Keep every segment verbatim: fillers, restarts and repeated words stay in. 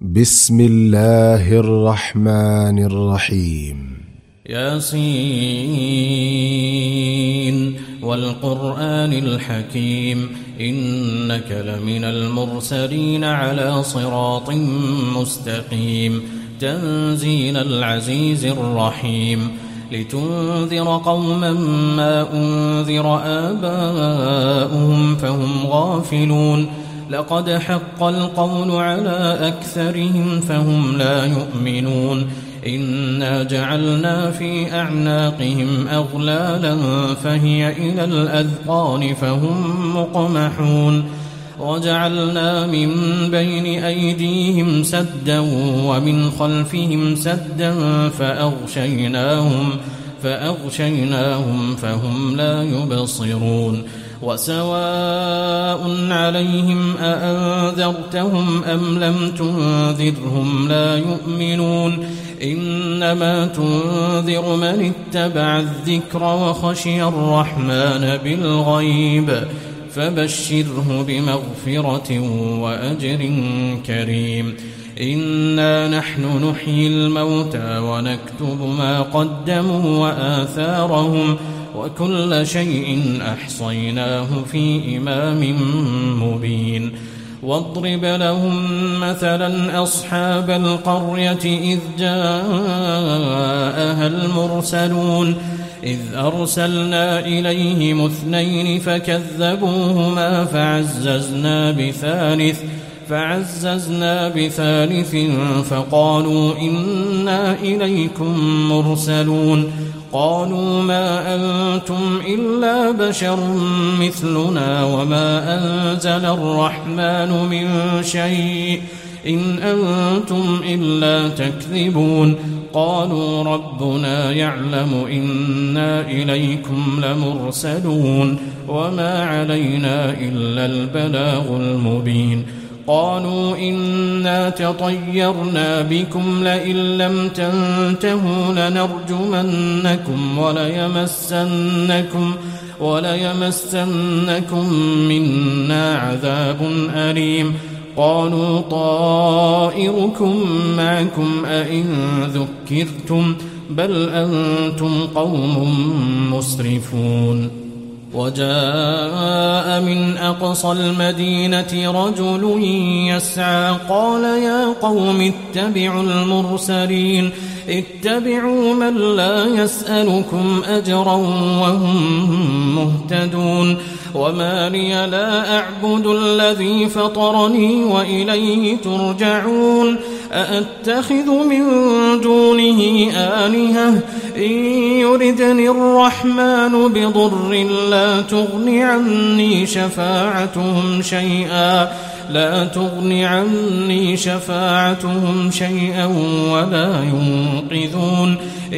بسم الله الرحمن الرحيم. ياسين والقرآن الحكيم إنك لمن المرسلين على صراط مستقيم تنزيل العزيز الرحيم لتنذر قوما ما أنذر آباؤهم فهم غافلون لقد حق القول على أكثرهم فهم لا يؤمنون إنا جعلنا في أعناقهم أغلالا فهي إلى الأذقان فهم مقمحون وجعلنا من بين أيديهم سدا ومن خلفهم سدا فأغشيناهم فأغشيناهم فهم لا يبصرون وسواء عليهم أأنذرتهم أم لم تنذرهم لا يؤمنون إنما تنذر من اتبع الذكر وخشي الرحمن بالغيب فبشره بمغفرة وأجر كريم إنا نحن نحيي الموتى ونكتب ما قدموا وآثارهم وكل شيء أحصيناه في إمام مبين واضرب لهم مثلا أصحاب القرية إذ جاءها المرسلون إذ أرسلنا إليهم اثنين فكذبوهما فعززنا بثالث فعززنا بثالث فقالوا إنا إليكم مرسلون قالوا ما أنتم إلا بشر مثلنا وما أنزل الرحمن من شيء إن أنتم إلا تكذبون قالوا ربنا يعلم إنا إليكم لمرسلون وما علينا إلا البلاغ المبين قالوا إنا تطيرنا بكم لئن لم تنتهوا لنرجمنكم وليمسنكم وليمسنكم منا عذاب أليم قالوا طائركم معكم أئن ذكرتم بل أنتم قوم مسرفون وجاء من أقصى المدينة رجل يسعى قال يا قوم اتبعوا المرسلين اتبعوا من لا يسألكم أجرا وهم مهتدون وما لي لا أعبد الذي فطرني وإليه ترجعون أأتخذ من دونه آلهة إن يردني الرحمن بضر لا تغن عني شفاعتهم شيئا لا تغن عني شفاعتهم شيئا ولا ينقذون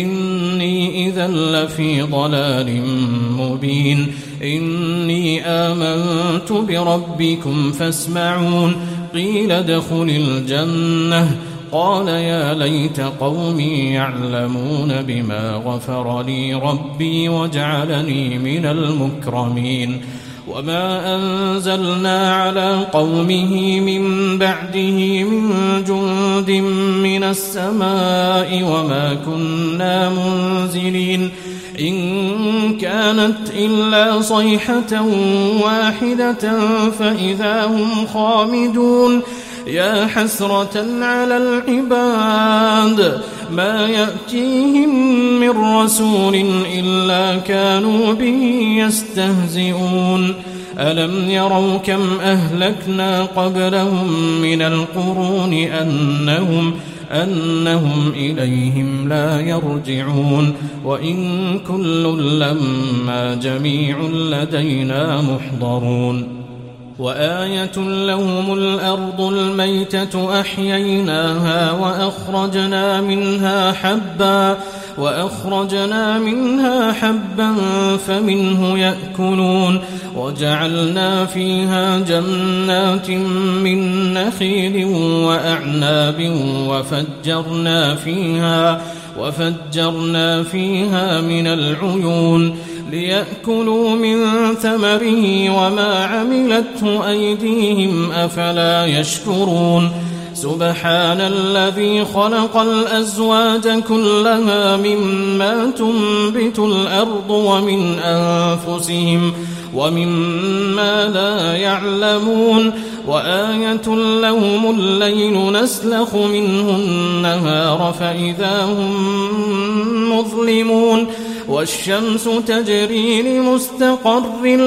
إني إذا لفي ضلال مبين إني آمنت بربكم فاسمعون قيل ادخل الجنة قال يا ليت قومي يعلمون بما غفر لي ربي وجعلني من المكرمين وما أنزلنا على قومه من بعده من جند من السماء وما كنا منزلين إن كانت إلا صيحة واحدة فإذا هم خامدون يا حسرة على العباد ما يأتيهم من رسول إلا كانوا به يستهزئون ألم يروا كم أهلكنا قبلهم من القرون أنهم أنهم إليهم لا يرجعون وإن كل لما جميع لدينا محضرون وآية لهم الأرض الميتة أحييناها وأخرجنا منها حبا وأخرجنا منها حبا فمنه يأكلون وجعلنا فيها جنات من نخيل وأعناب وفجرنا فيها وفجرنا فيها من العيون ليأكلوا من ثمره وما عملته أيديهم أفلا يشكرون سبحان الذي خلق الأزواج كلها مما تنبت الأرض ومن أنفسهم ومما لا يعلمون وآية لهم الليل نسلخ منه النهار فإذا هم مظلمون والشمس تجري لمستقر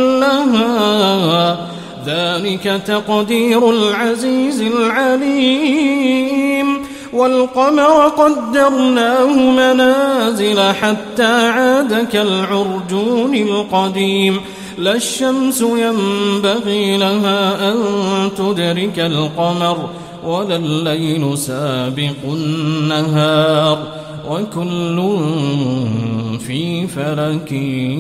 لها ذلك تقدير العزيز العليم والقمر قدرناه منازل حتى عاد كالعرجون القديم لا الشمس ينبغي لها أن تدرك القمر ولا الليل سابق النهار وكل في فلك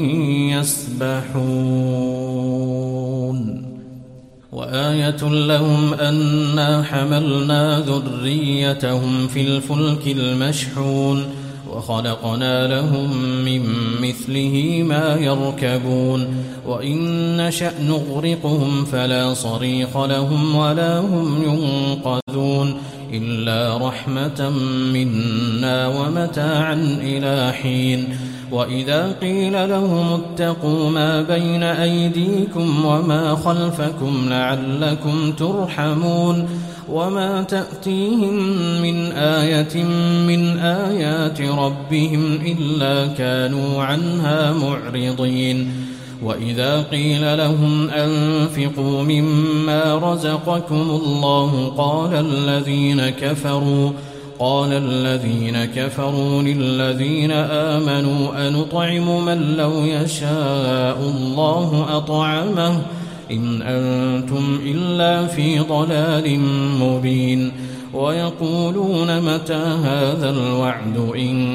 يسبحون وآية لهم أنا حملنا ذريتهم في الفلك المشحون وخلقنا لهم من مثله ما يركبون وإن نشأ نغرقهم فلا صريخ لهم ولا هم ينقذون إلا رحمة منا ومتاعا إلى حين وإذا قيل لهم اتقوا ما بين أيديكم وما خلفكم لعلكم ترحمون وما تأتيهم من آية من آيات ربهم إلا كانوا عنها معرضين وإذا قيل لهم أنفقوا مما رزقكم الله قال الذين كفروا قال الذين كفروا للذين آمنوا أنطعم من لو يشاء الله أطعمه إن أنتم إلا في ضلال مبين ويقولون متى هذا الوعد إن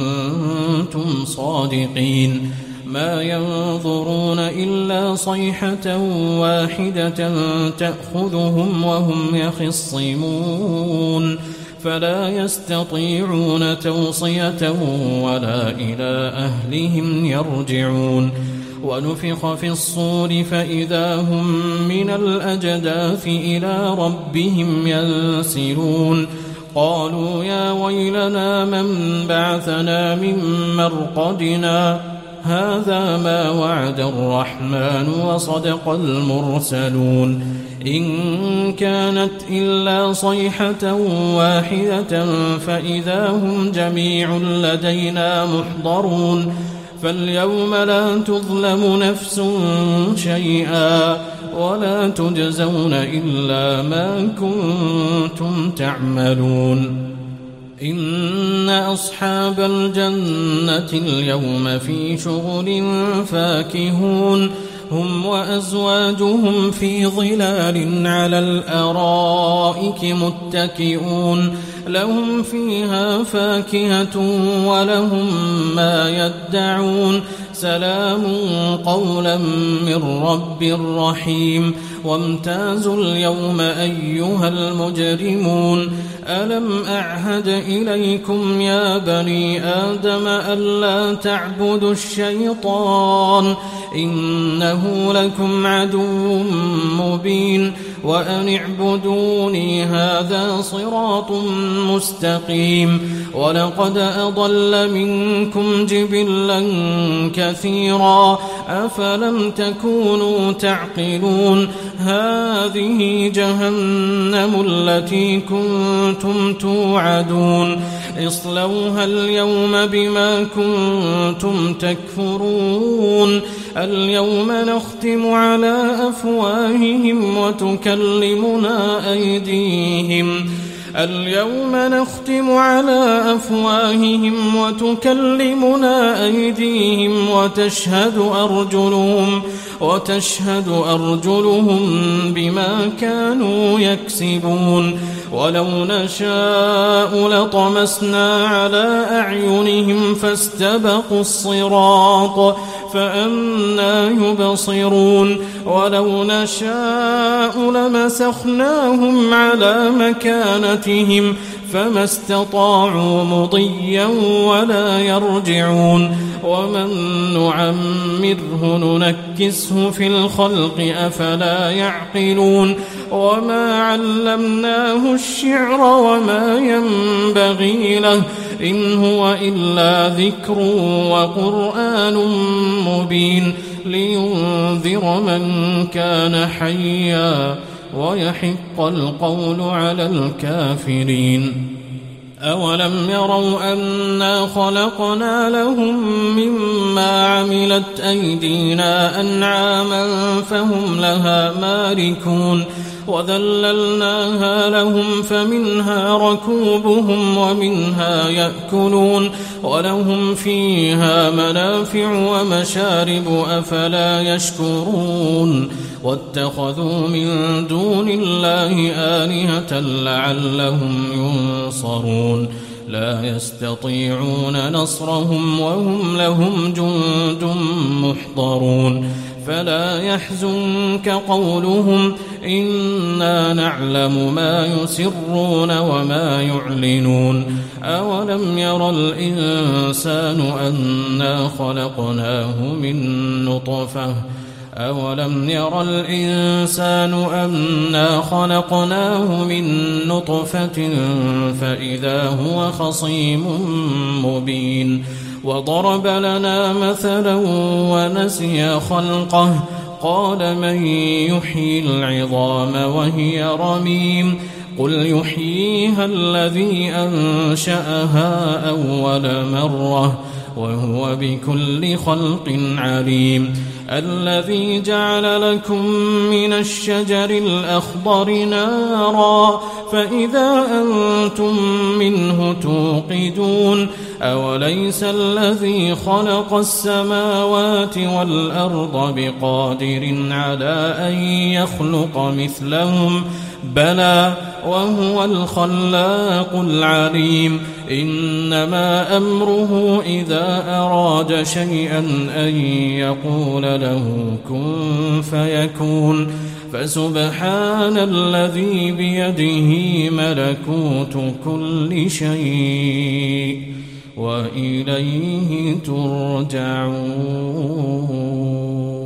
كنتم صادقين ما ينظرون إلا صيحة واحدة تأخذهم وهم يخصمون فلا يستطيعون توصية ولا إلى أهلهم يرجعون ونفخ في الصور فإذا هم من الأجداث إلى ربهم ينسلون قالوا يا ويلنا من بعثنا من مرقدنا هذا ما وعد الرحمن وصدق المرسلون إن كانت إلا صيحة واحدة فإذا هم جميع لدينا محضرون فاليوم لا تظلم نفس شيئا ولا تجزون إلا ما كنتم تعملون إن أصحاب الجنة اليوم في شغل فاكهون هم وأزواجهم في ظلال على الأرائك متكئون لهم فيها فاكهة ولهم ما يدعون سلام قولا من رب رحيم وامتازوا اليوم أيها المجرمون ألم أعهد إليكم يا بني آدم ألا تعبدوا الشيطان إنه لكم عدو مبين وأن اعبدوني هذا صراط مستقيم ولقد أضل منكم جبلا كثيرا أفلم تكونوا تعقلون هذه جهنم التي كنتم توعدون اصلوها اليوم بما كنتم تكفرون اليوم نختم على أفواههم وتكلمنا أيديهم اليوم نختم على أفواههم وتكلمنا أيديهم وتشهد أرجلهم وتشهد أرجلهم بما كانوا يكسبون ولو نشاء لطمسنا على أعينهم فاستبقوا الصراط فأنى يبصرون ولو نشاء لمسخناهم على مكانتهم فما استطاعوا مضيا ولا يرجعون ومن نعمره ننكسه في الخلق أفلا يعقلون وما علمناه الشعر وما ينبغي له إن هو إلا ذكر وقرآن مبين لينذر من كان حيا ويحق القول على الكافرين أولم يروا أنا خلقنا لهم مما عملت أيدينا أنعاما فهم لها مالكون وذللناها لهم فمنها ركوبهم ومنها يأكلون ولهم فيها منافع ومشارب أفلا يشكرون واتخذوا من دون الله آلهة لعلهم ينصرون لا يستطيعون نصرهم وهم لهم جند محضرون فلا يحزنك قولهم إنا نعلم ما يسرون وما يعلنون أولم ير الإنسان أنا خلقناه من نطفة أولم ير الإنسان أنا خلقناه من نطفة فإذا هو خصيم مبين وضرب لنا مثلا ونسي خلقه قال من يحيي العظام وهي رميم قل يحييها الذي أنشأها أول مرة وهو بكل خلق عليم الذي جعل لكم من الشجر الأخضر نارا فإذا أنتم منه توقدون أوليس الذي خلق السماوات والأرض بقادر على أن يخلق مثلهم بلى وهو الخلاق العليم إنما أمره إذا أراد شيئا أن يقول له كن فيكون فسبحان الذي بيده ملكوت كل شيء وإليه ترجعون.